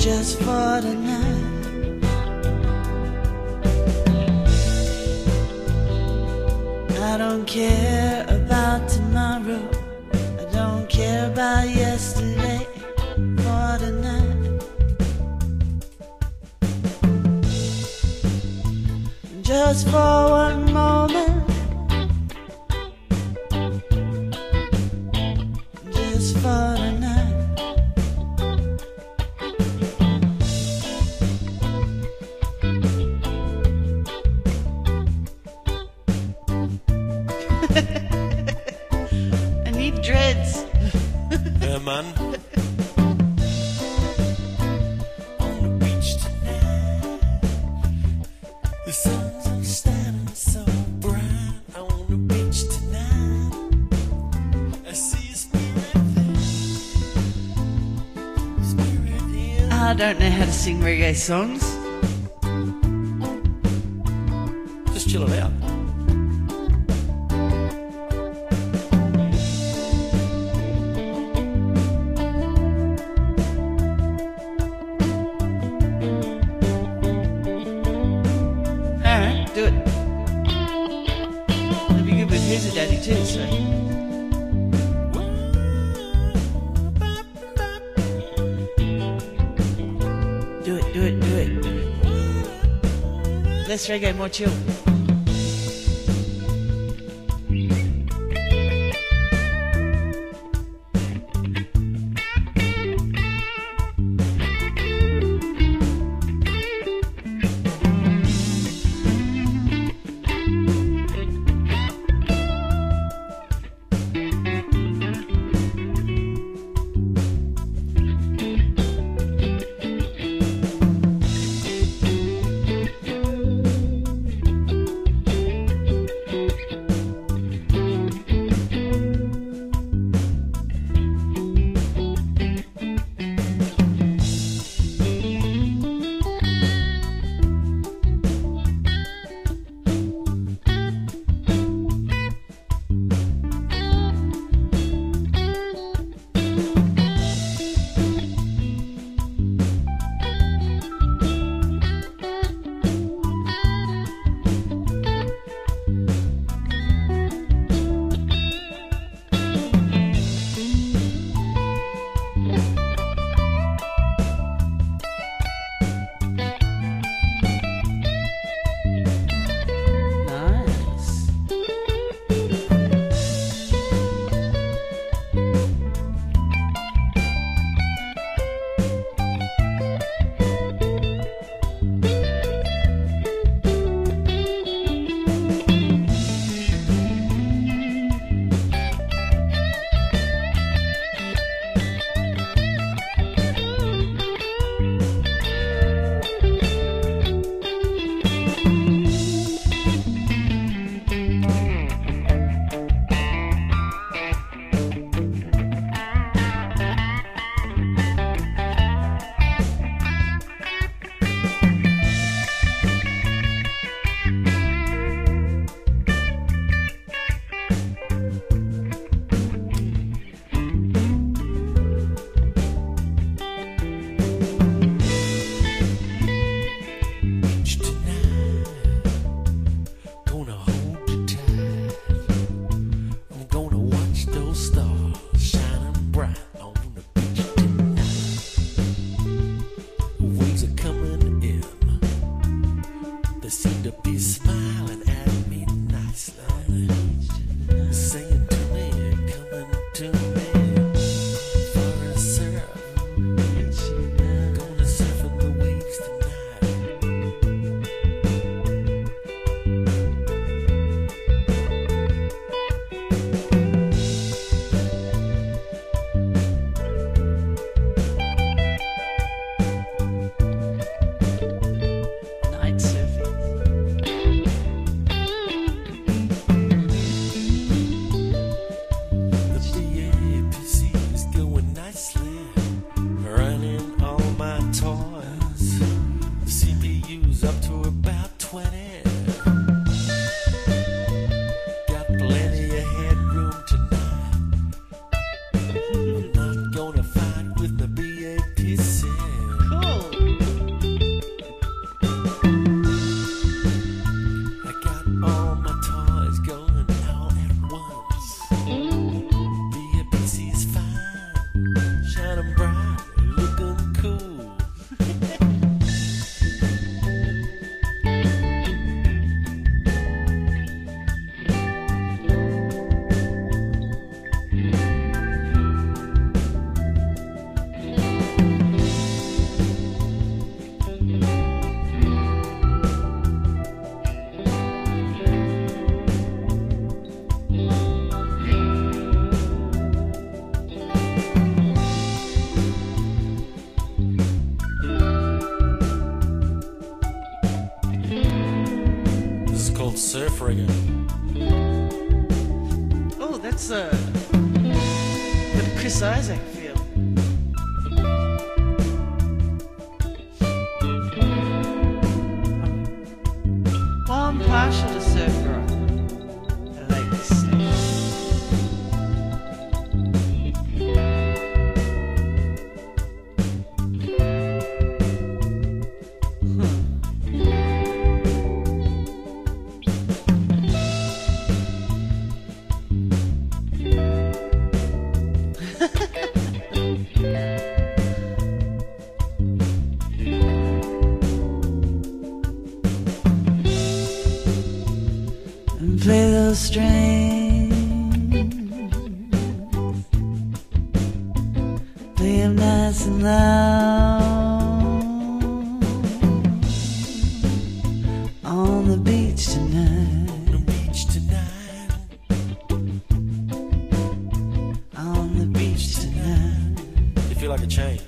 just for tonight. I don't care about tomorrow, I don't care about yesterday, for tonight. Just for one moment, just for tonight. I need dreads. Yeah, man. On the beach tonight, the sun's standing so bright. On the beach tonight, I see a spirit there. Spirit in. I don't know how to sing reggae songs. Just chill it out. Alright, do it. It'll be good with Who's a Daddy too, so. Do it, do it, do it. Less reggae, more chill. surf reggae. Oh, that's got a Chris Isaac feel. Well, I'm partial to surf rock. I like this stuff. And play those strings, play 'em nice and loud on the beach tonight, On the beach tonight. on the beach tonight. You feel like a change.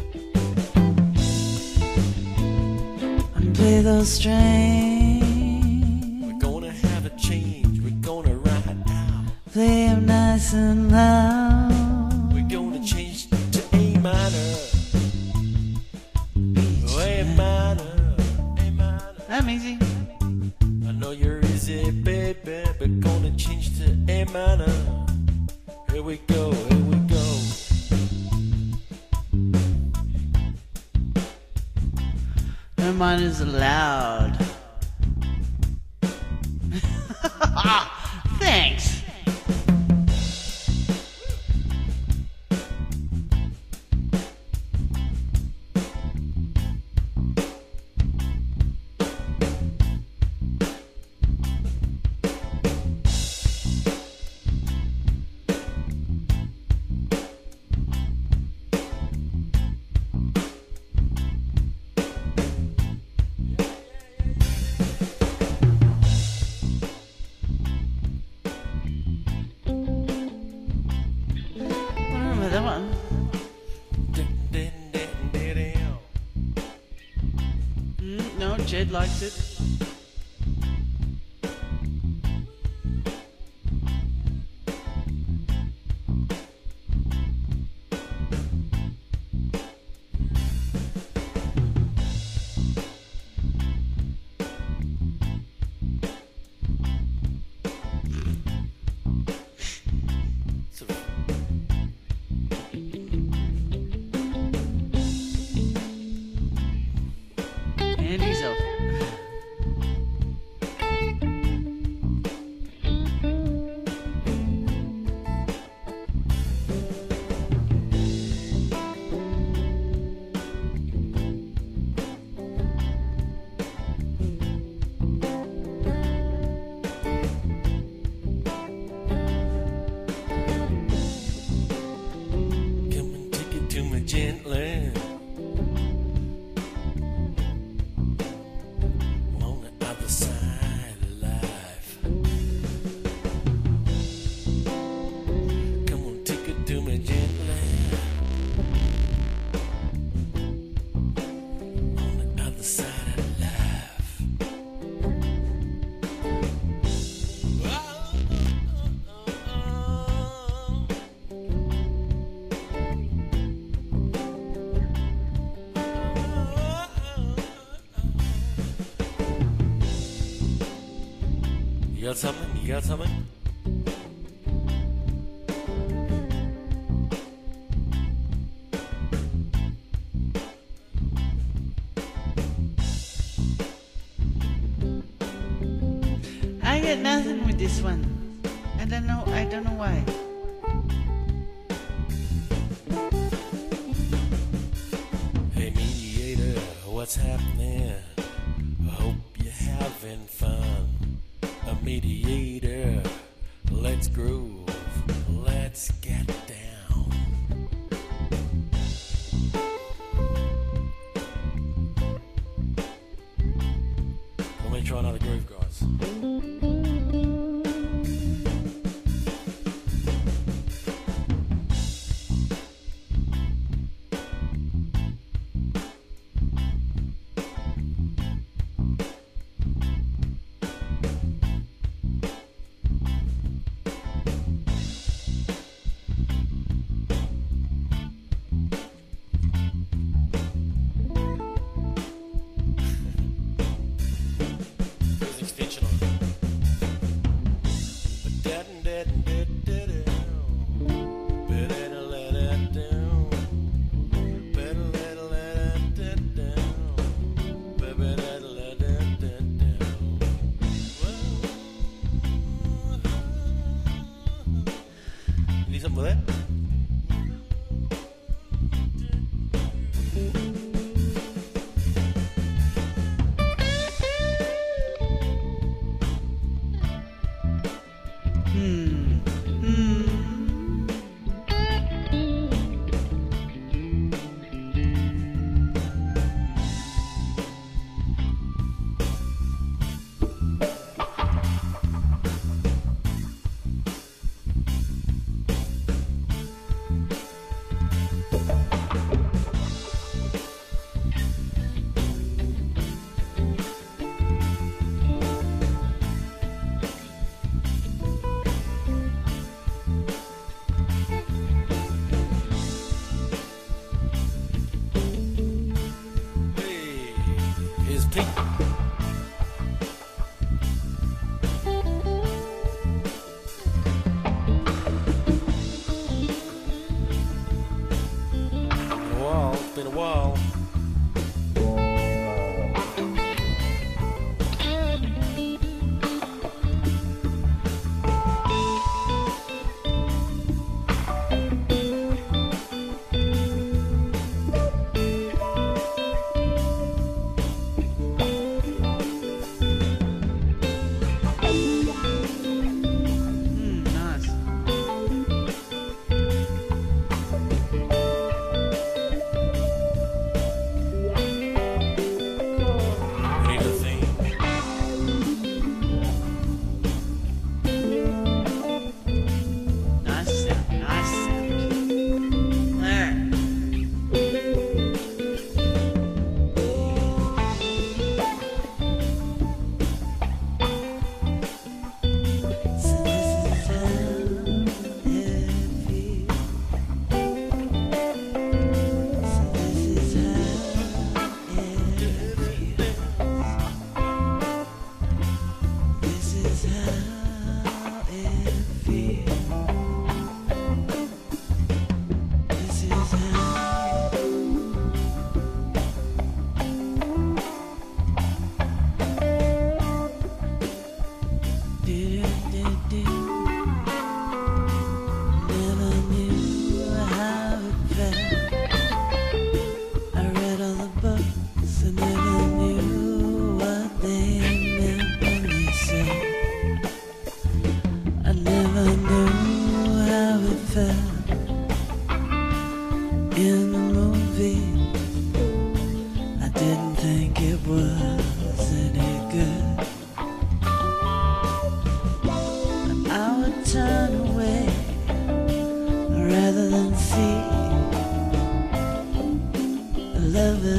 And play those strings, We're gonna have a change. We're gonna ride out. play 'em nice and loud. We're gonna change to A minor. Beach A tonight. minor. A minor. I'm easy. I know you're easy, baby. We're gonna change to A minor. Here we go, here we go. No minors allowed. Thanks. Remember that one? No, Jed likes it. Sort of And he's off. Come and take it to me gently. On the other side of life. Come on, take it to me gently. On the other side of life. You got something? You got something? I get nothing with this one. I don't know why. Hey mediator, what's happening? I hope you're having fun. A mediator, let's groove, let's get down. Let me try another groove, guys.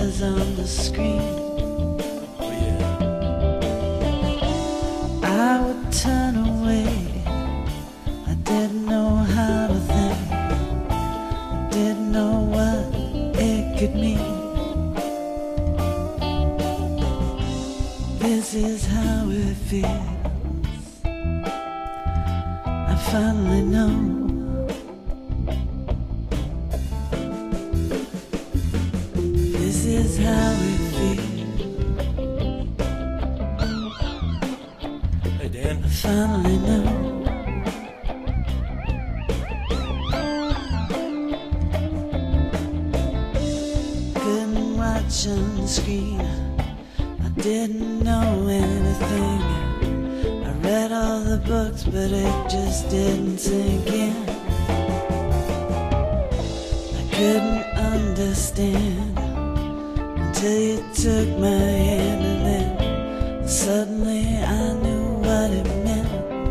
letters on the screen. Oh yeah. I would turn away. I didn't know how to think. I didn't know what it could mean. This is how it feels. I finally know. This is how it feels. Hey Dan. I finally know. Couldn't watch on the screen. I didn't know anything. I read all the books, but it just didn't sink in. I couldn't understand until you took my hand, and then suddenly I knew what it meant.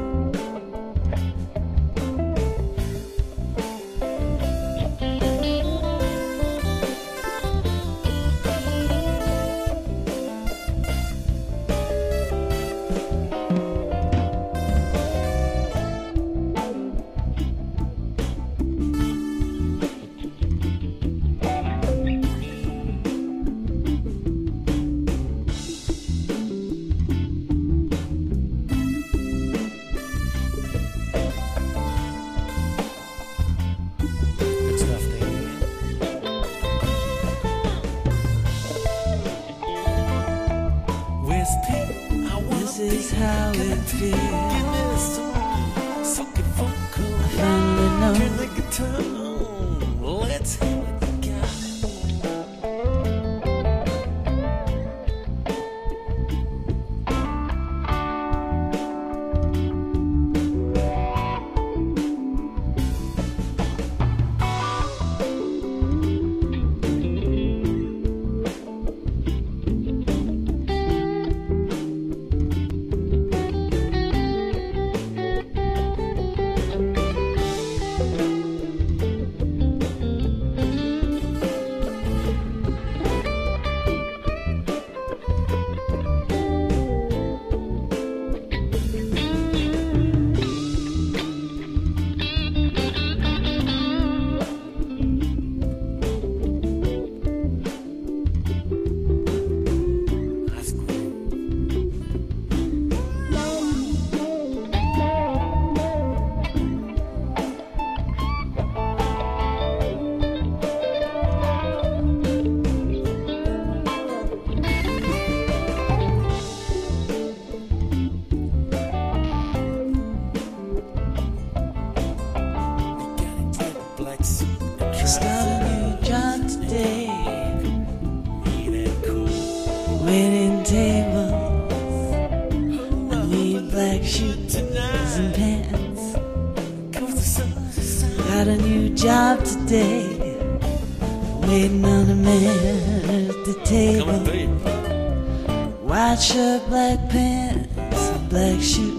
Good stuff, Dan. Where's Pete? I wanna This is how it feels. So get vocal. I finally know. Turn the guitar on. Let's have it, guys. That's cool. Black suit and trousers. Start a new job today. Ain't that cool? Waiting tables. I need black shoes and pants. Comes the sun. Got a new job today. Waiting on a man at the Come and table. pay. White shirt, black pants, and black shoes.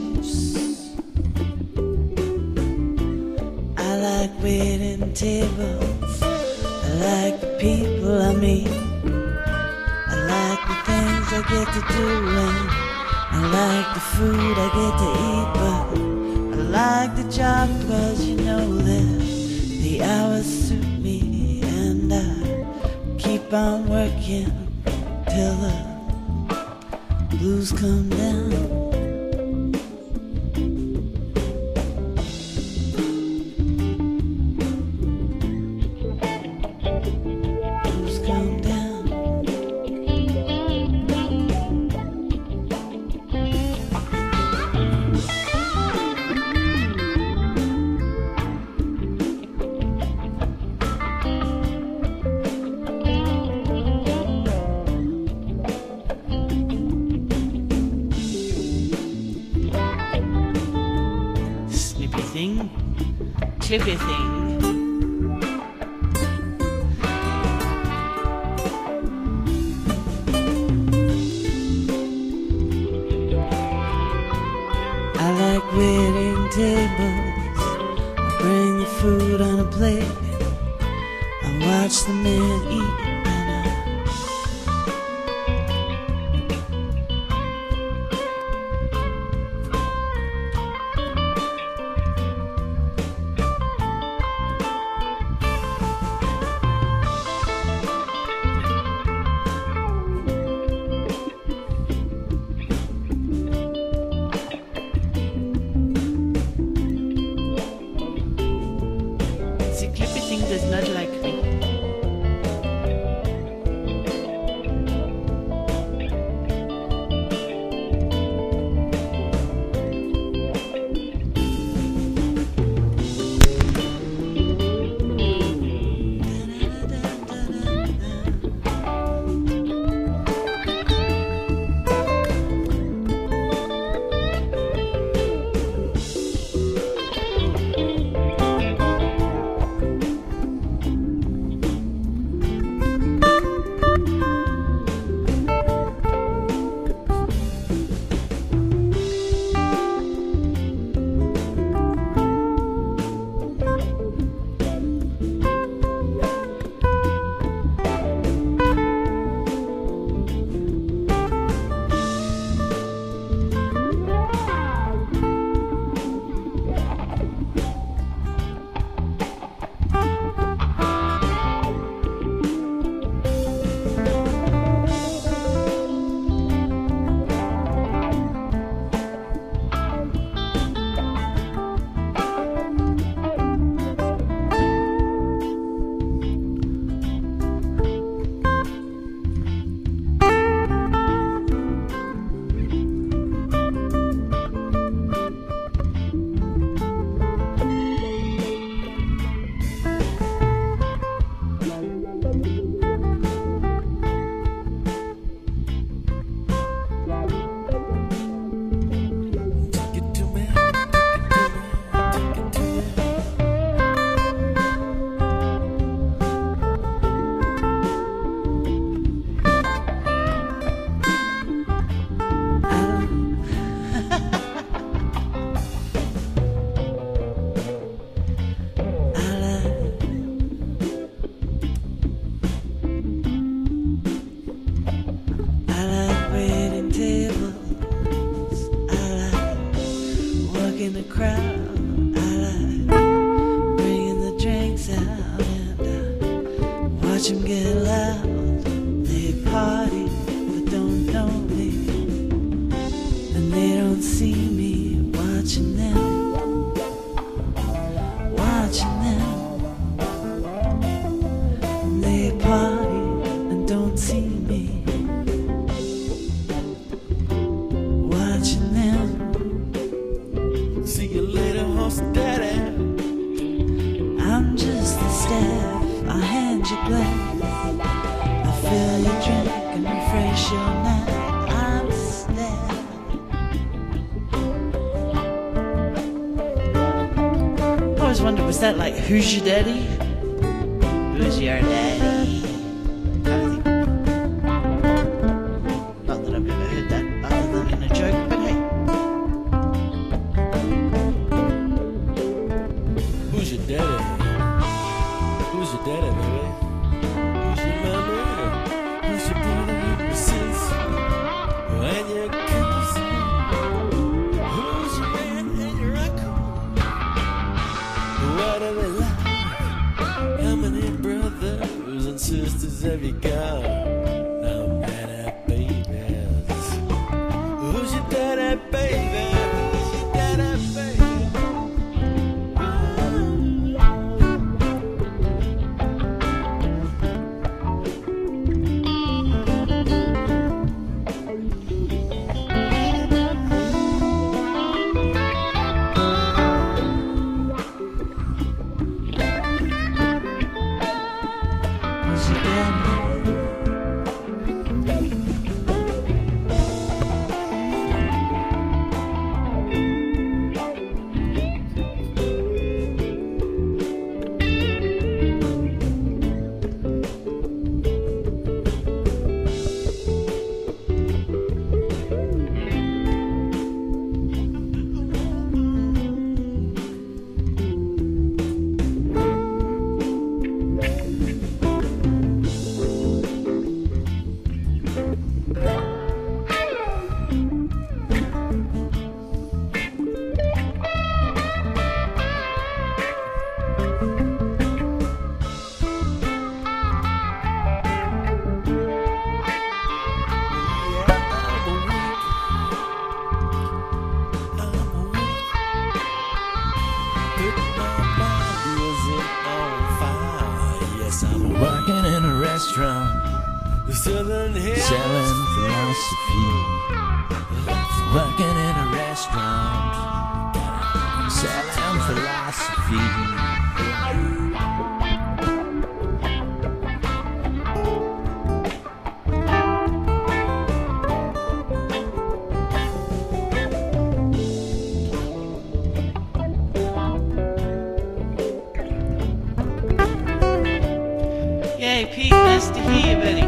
I like waiting tables. I like the people I meet. I like the things I get to do, and I like the food I get to eat. But I like the job because you know that the hours suit me, and I keep on working till the blues come down. Blues come down. Snippy thing, chippy thing. I like waiting tables. I bring the food on a plate. I watch the men eat, and I fill your drink and refresh your night. I'm there. I always wondered, was that like, who's your daddy? Who's your daddy? Kind of thing. Not that I've ever heard that other than in a joke, but hey. Who's your daddy? Who's your daddy, baby? Who's your mama? Who's your brother and your sister? And your cousin? Who's your aunt and your uncle? What are they like? How many brothers and sisters have you got? How many babies? Who's your daddy, baby? Who's your daddy, baby? Who's your daddy? Working in a restaurant, selling philosophy. Working in a restaurant, selling philosophy. Yay, Pete, nice to hear you, buddy.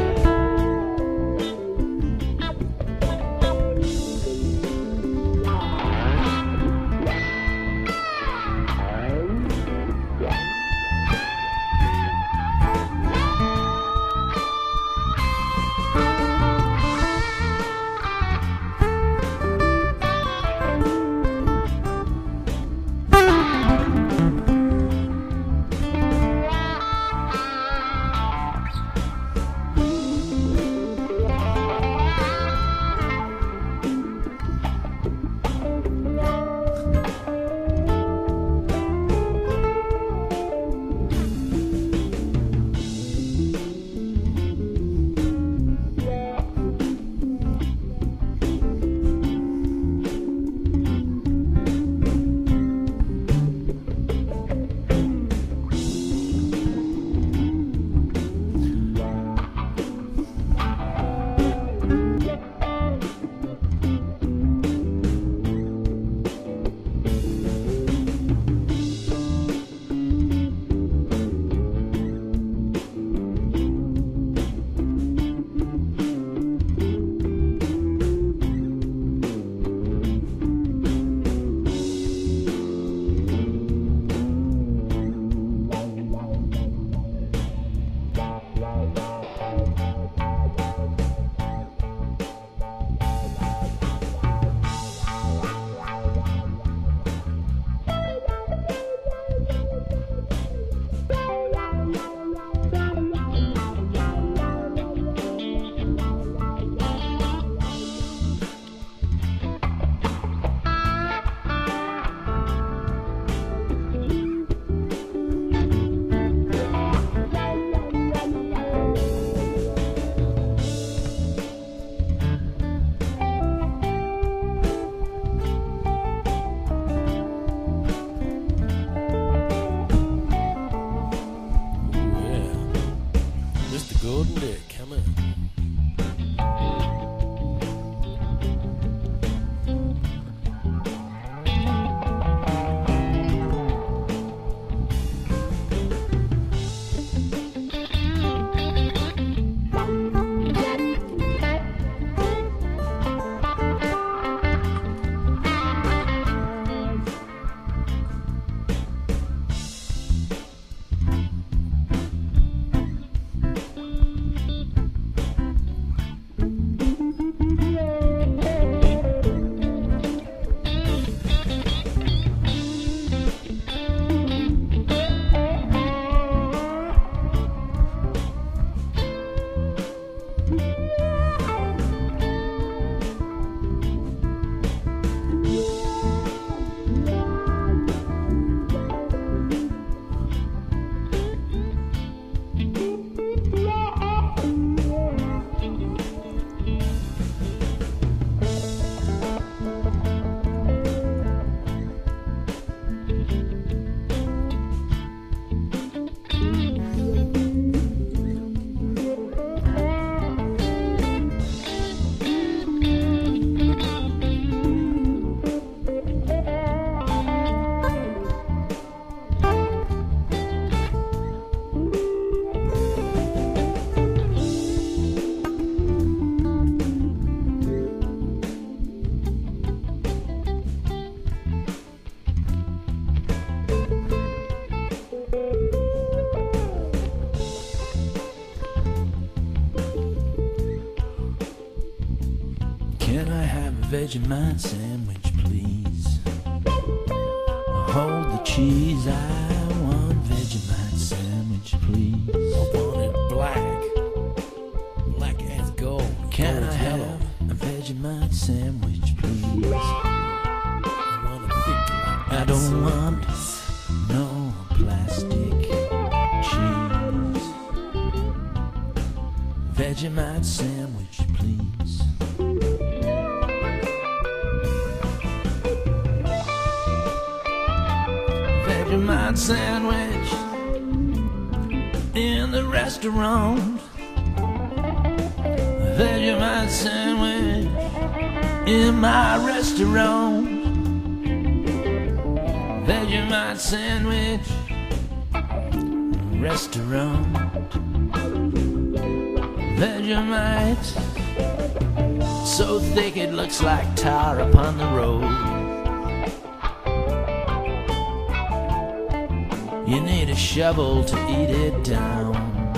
Can I have a Vegemite sandwich, please? Hold the cheese, I want Vegemite sandwich, please. I want it black, black as gold. Can gold I have yellow. a Vegemite sandwich, please? I want it thick like I don't axle want grease. no plastic cheese. Vegemite sandwich, please. Vegemite sandwich in the restaurant. Vegemite sandwich in my restaurant. Vegemite sandwich restaurant. Vegemite so thick it looks like tar upon the road. You need a shovel to eat it down.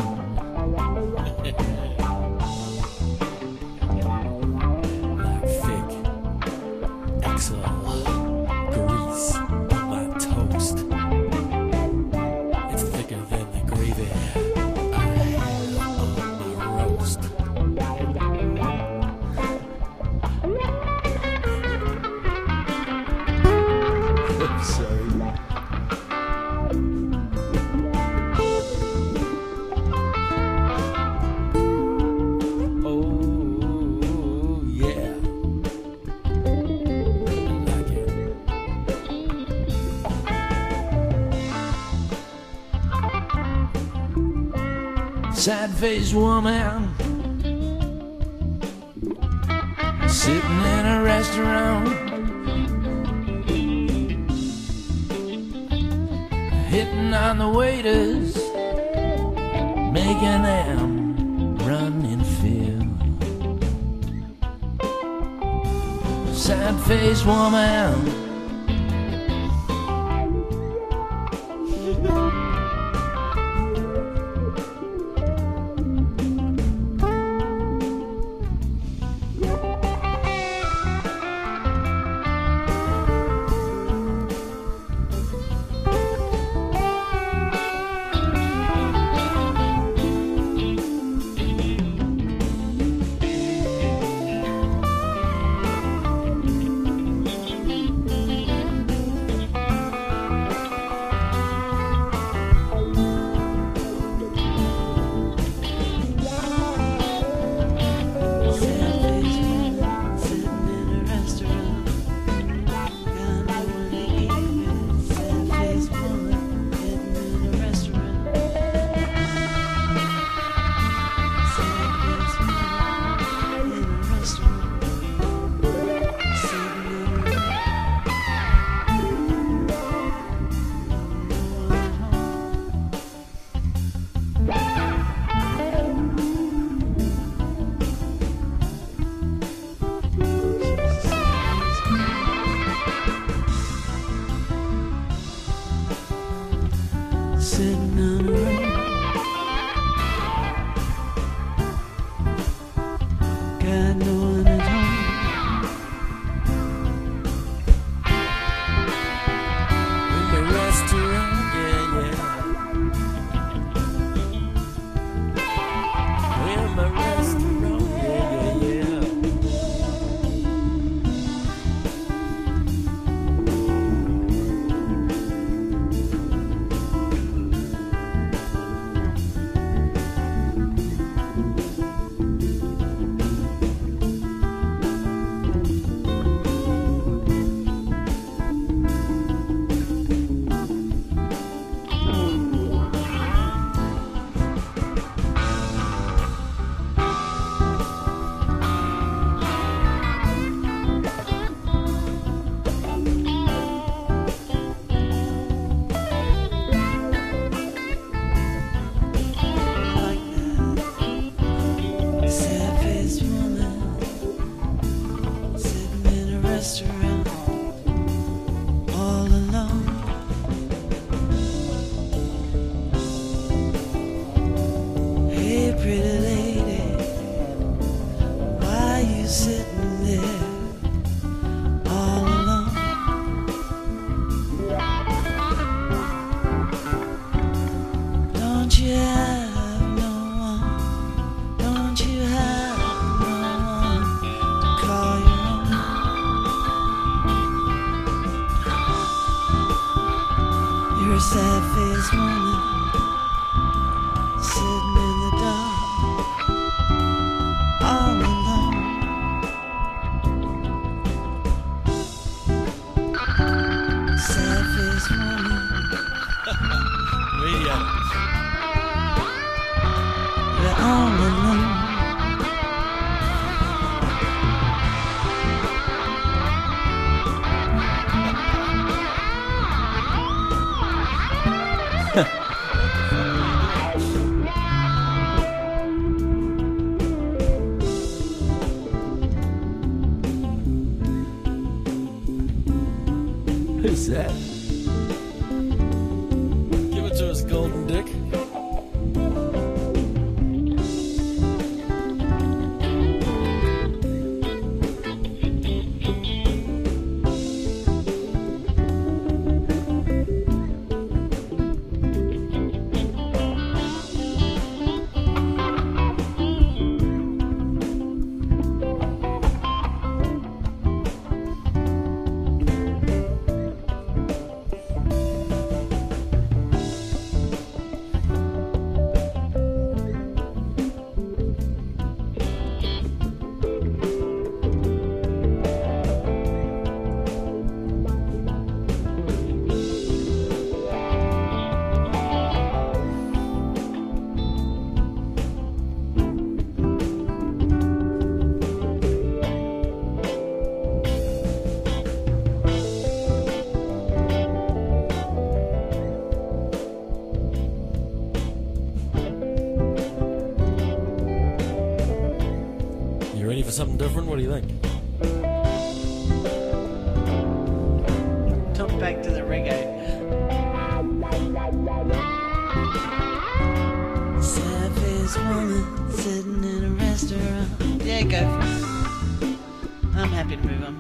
Like thick axle grease on my toast. It's thicker than the gravy I have on my roast. I'm sorry. Oh yeah, I like it. Sad-faced woman sitting in a restaurant, hitting on the waiters, making them run in fear. Sad-faced woman sitting on a road, got no one at home. In the restaurant, yeah, yeah. In my restaurant, yeah, yeah, yeah. Restaurant, all alone. Hey, pretty lady, why you sitting there? What's that? Give it to us, Golden Dick. You ready for something different? What do you think? Talk back to the reggae. Sad-faced woman sitting in a restaurant. Yeah, go for it. I'm happy to move on.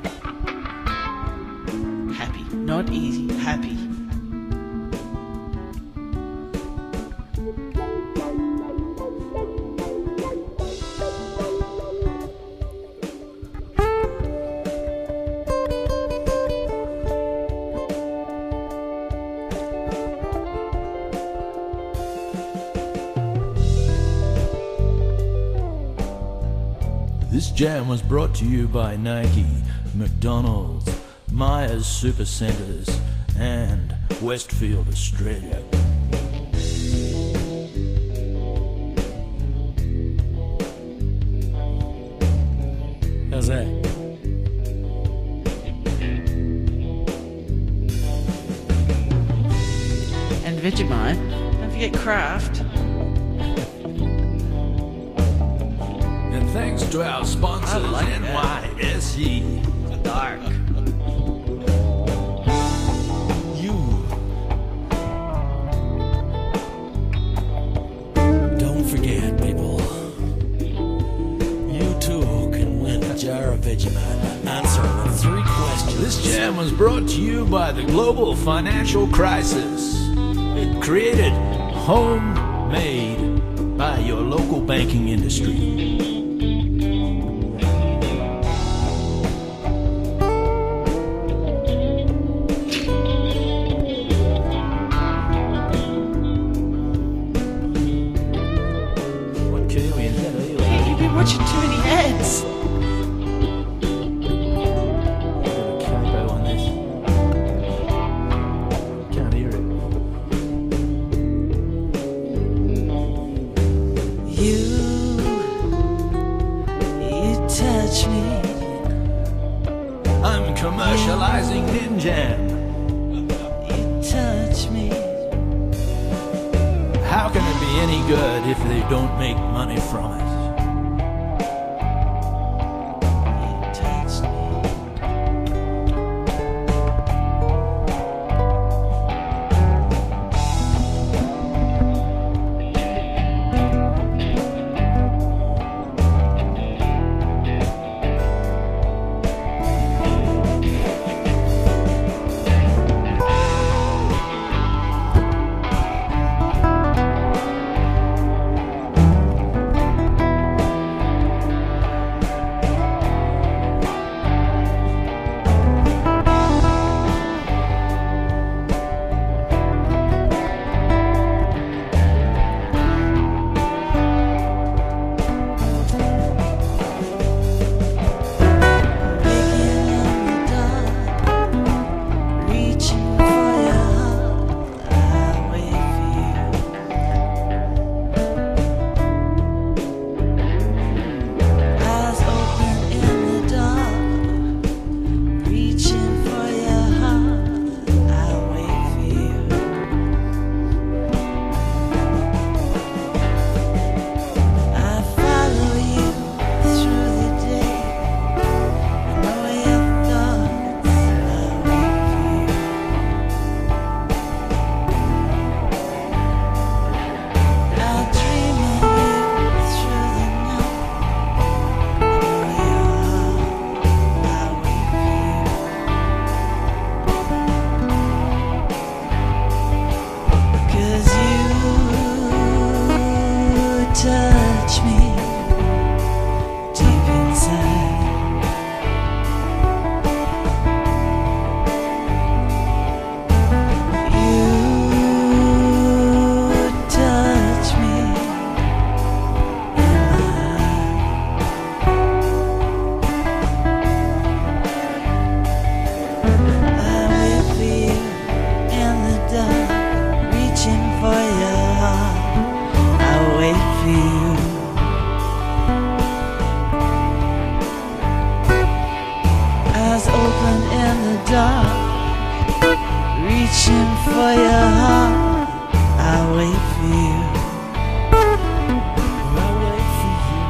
Happy, not easy, happy. This jam was brought to you by Nike, McDonald's, Myers Supercenters, and Westfield, Australia. How's that? And Vegemite. Don't forget Kraft. And thanks to our sponsors, I like that. NYSE. Dark. Don't forget, people. You too can win a jar of Vegemite. Answering the 3 questions. This jam was brought to you by the global financial crisis. Created, homemade by your local banking industry. You've been watching too many ads. Can't hear it. You touch me. I'm commercializing Ninjam. You touch me. How can it be any good if they don't make money from it? You touch me. eyes open in the dark, reaching for your heart. I'll wait for you. I'll wait for you.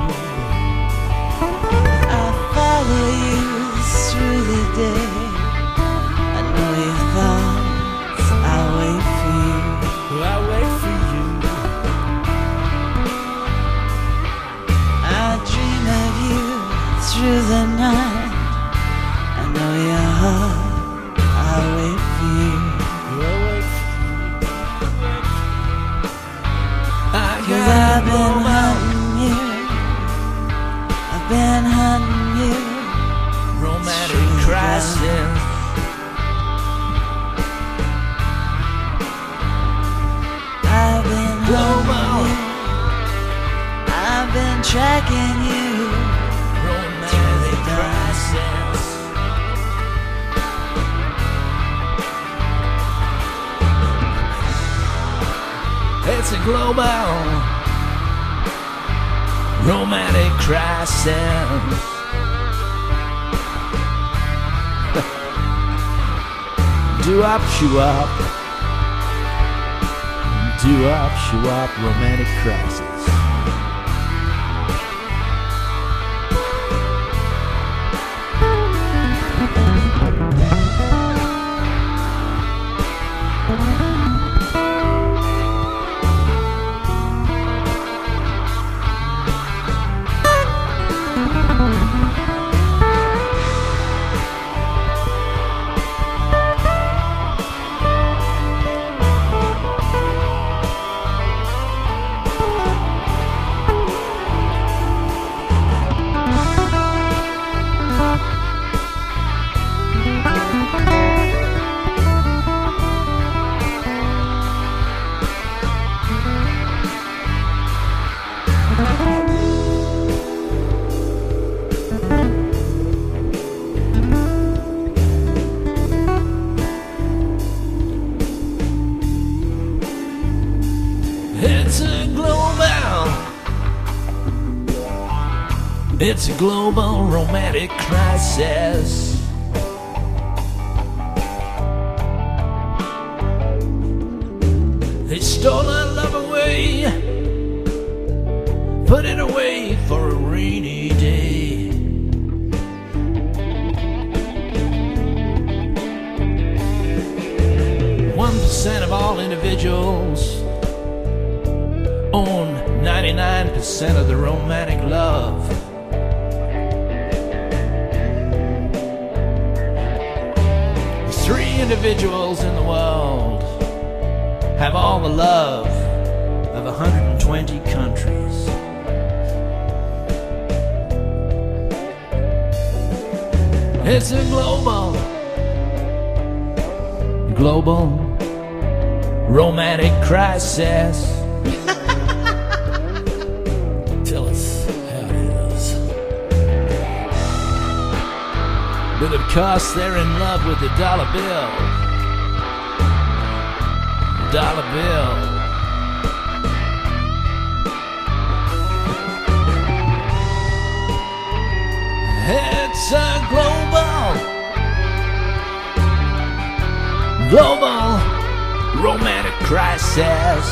I'll follow you through the day. I know your thoughts. I'll wait for you. I'll wait for you. I dream of you through the night. I know your heart. I'll wait for you. I'll wait for you. 'Cause I've been hunting you. I've been hunting you. Romantic crisis. I've been Global. hunting you. I've been tracking you. Romantic crisis. It's a global romantic crisis. Do-up, shoo-up. Do-up, shoo-up, romantic crisis. It's a global romantic crisis. They stole our love away, put it away for a rainy day. % of all individuals own 99% of the romantic love. Three individuals in the world have all the love of 120 countries. It's a global romantic crisis. Tell us how it is. But of course they're in love with the dollar bill. Dollar bill. It's a global romantic crisis.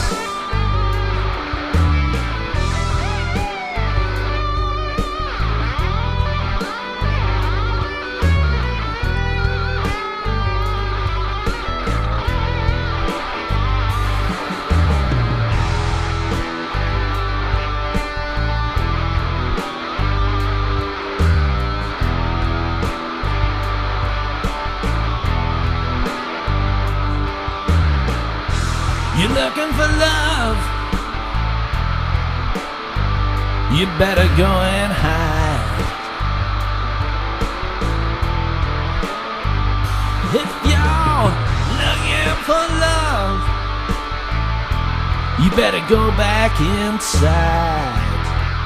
You're looking for love, you better go and hide. If you're looking for love, you better go back inside.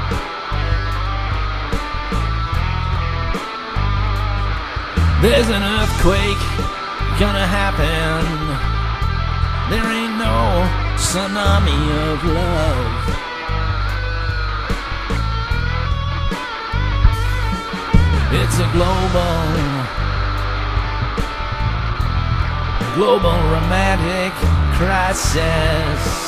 There's an earthquake gonna happen. There ain't no tsunami of love. It's a global romantic crisis.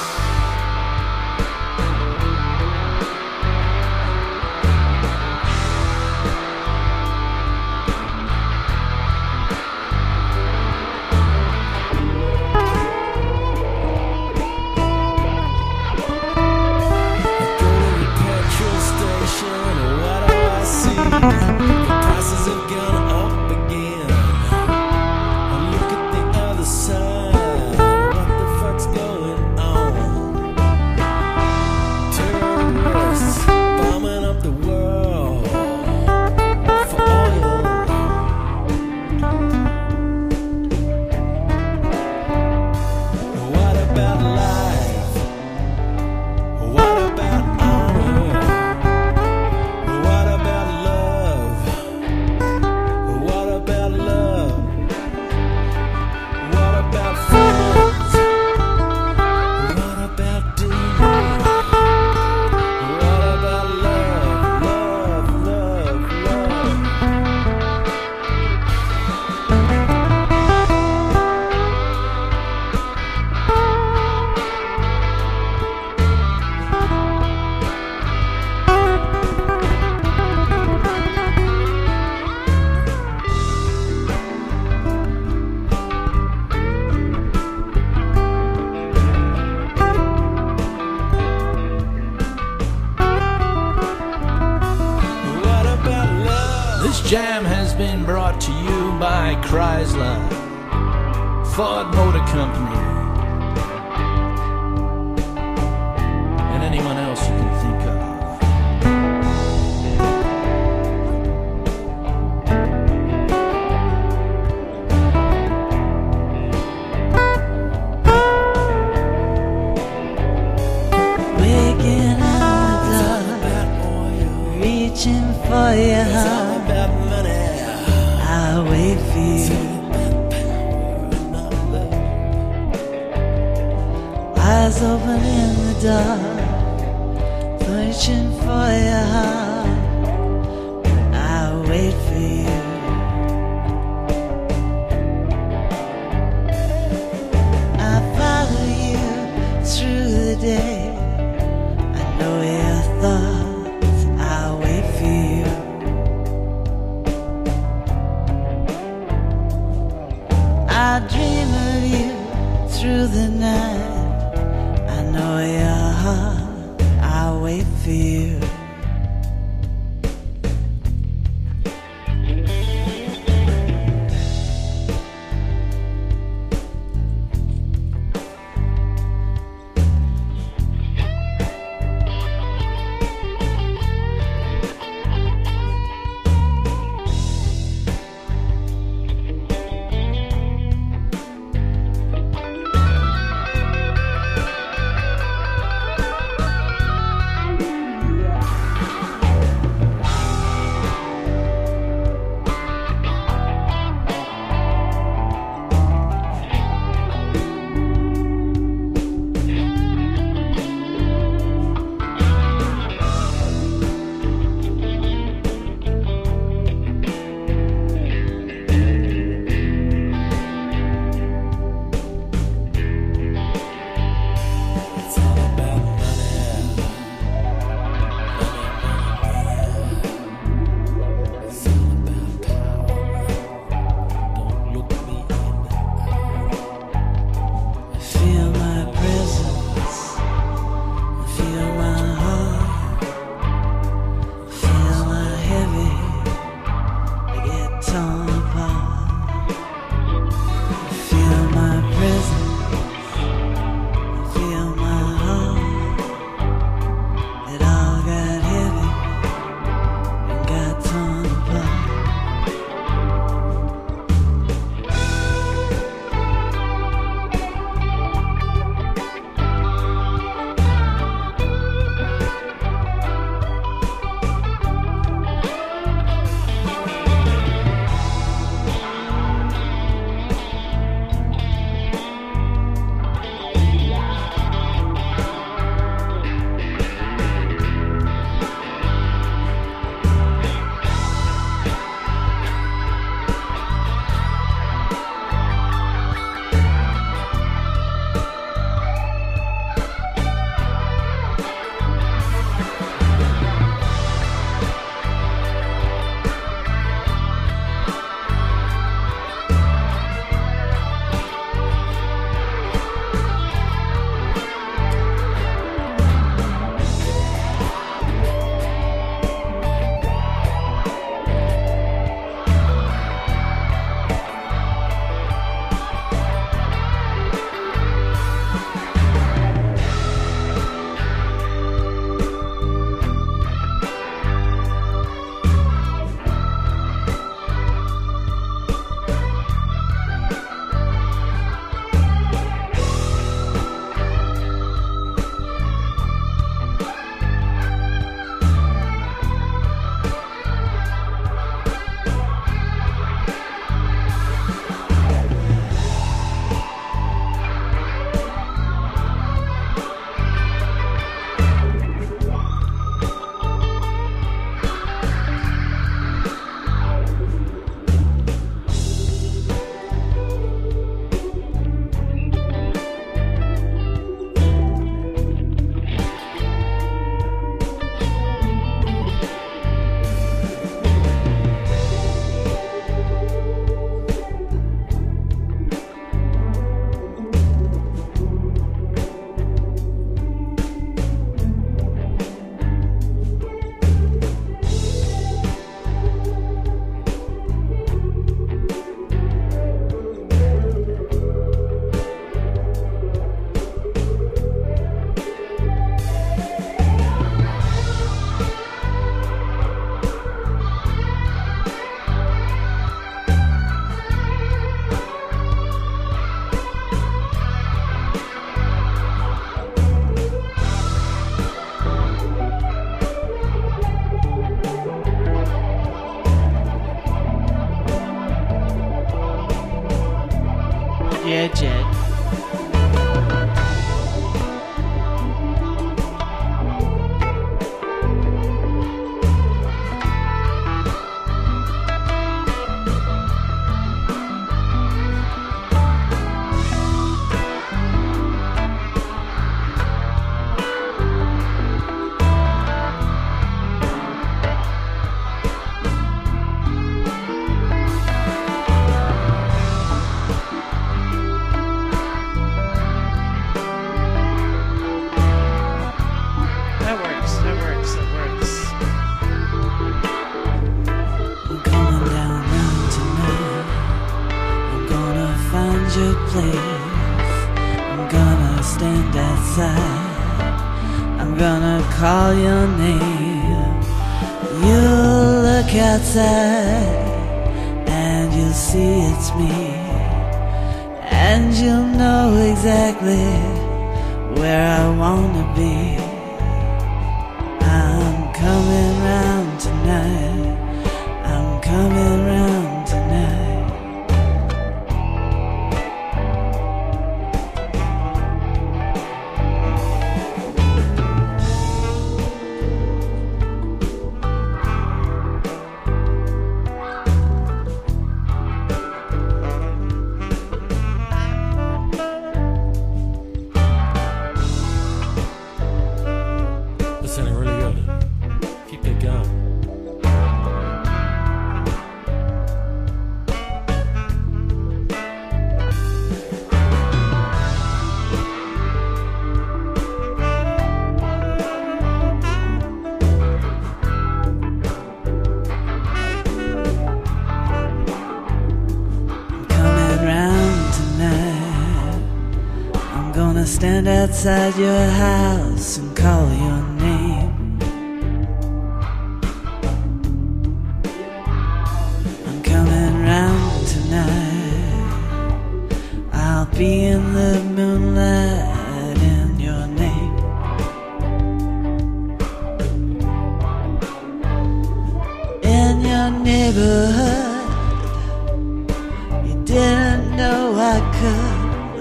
This jam has been brought to you by Chrysler, Ford Motor Company, and anyone else you can think of. Waking up the dark, reaching for your heart. I'll wait for you. Eyes open in the dark, searching for your heart. I'll wait for you. I'll follow you through the day. I know your thoughts. I'll wait for you. I dream of you through the night. I know your heart. I'll wait for you. Yeah, Jed. your place. I'm gonna stand outside. I'm gonna call your name. You'll look outside and you'll see it's me, and you'll know exactly where I wanna be. I'm coming round tonight. I'm coming round tonight. That's sounding really good. Keep it going. I'm gonna stand outside your house and call your name. I'm coming round tonight. I'll be in the moonlight in your name. In your neighborhood, you didn't know I could.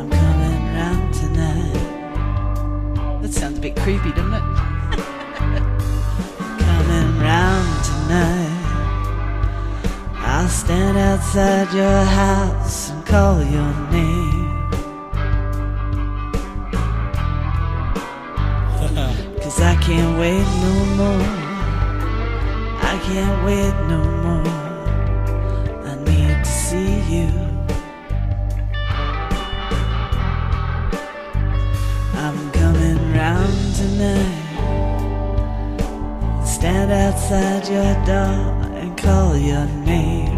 Sounds a bit creepy, doesn't it? Coming round tonight. I'll stand outside your house and call your name. 'Cause I can't wait no more. I can't wait no more. I need to see you. I'm coming round tonight. Stand outside your door and call your name.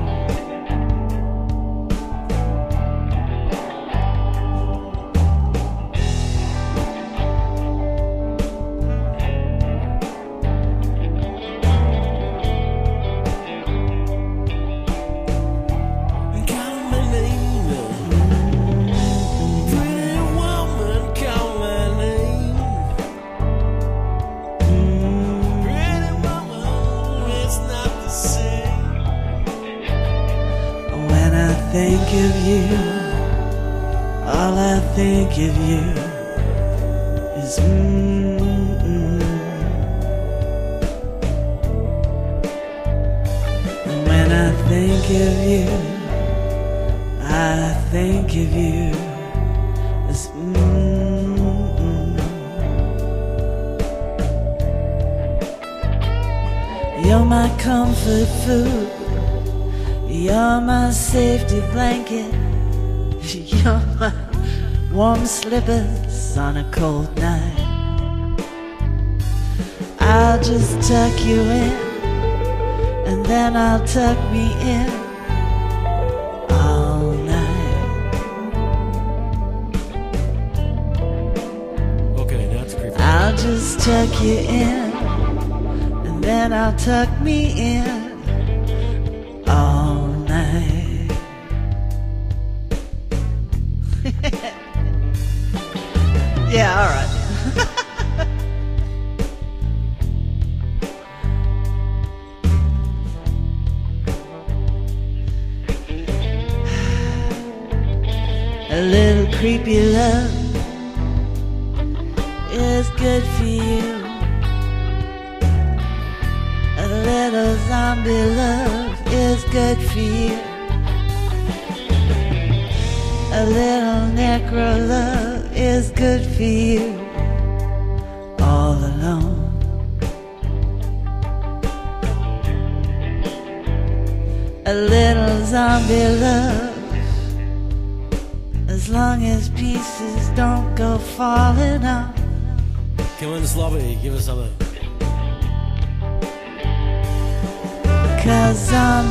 Think of you, all I think of you is And when I think of you, I think of you as You're my comfort food. You're my safety blanket. You're my warm slippers on a cold night. I'll just tuck you in, and then I'll tuck me in all night. Okay, that's creepy. I'll just tuck you in, and then I'll tuck me in all night. Yeah, all right. little creepy love is good for you. A little zombie love is good for you. A little necro love is good for you. All alone. A little zombie love, as long as pieces don't go falling off. Come on, Sloppy, give us something. 'Cause on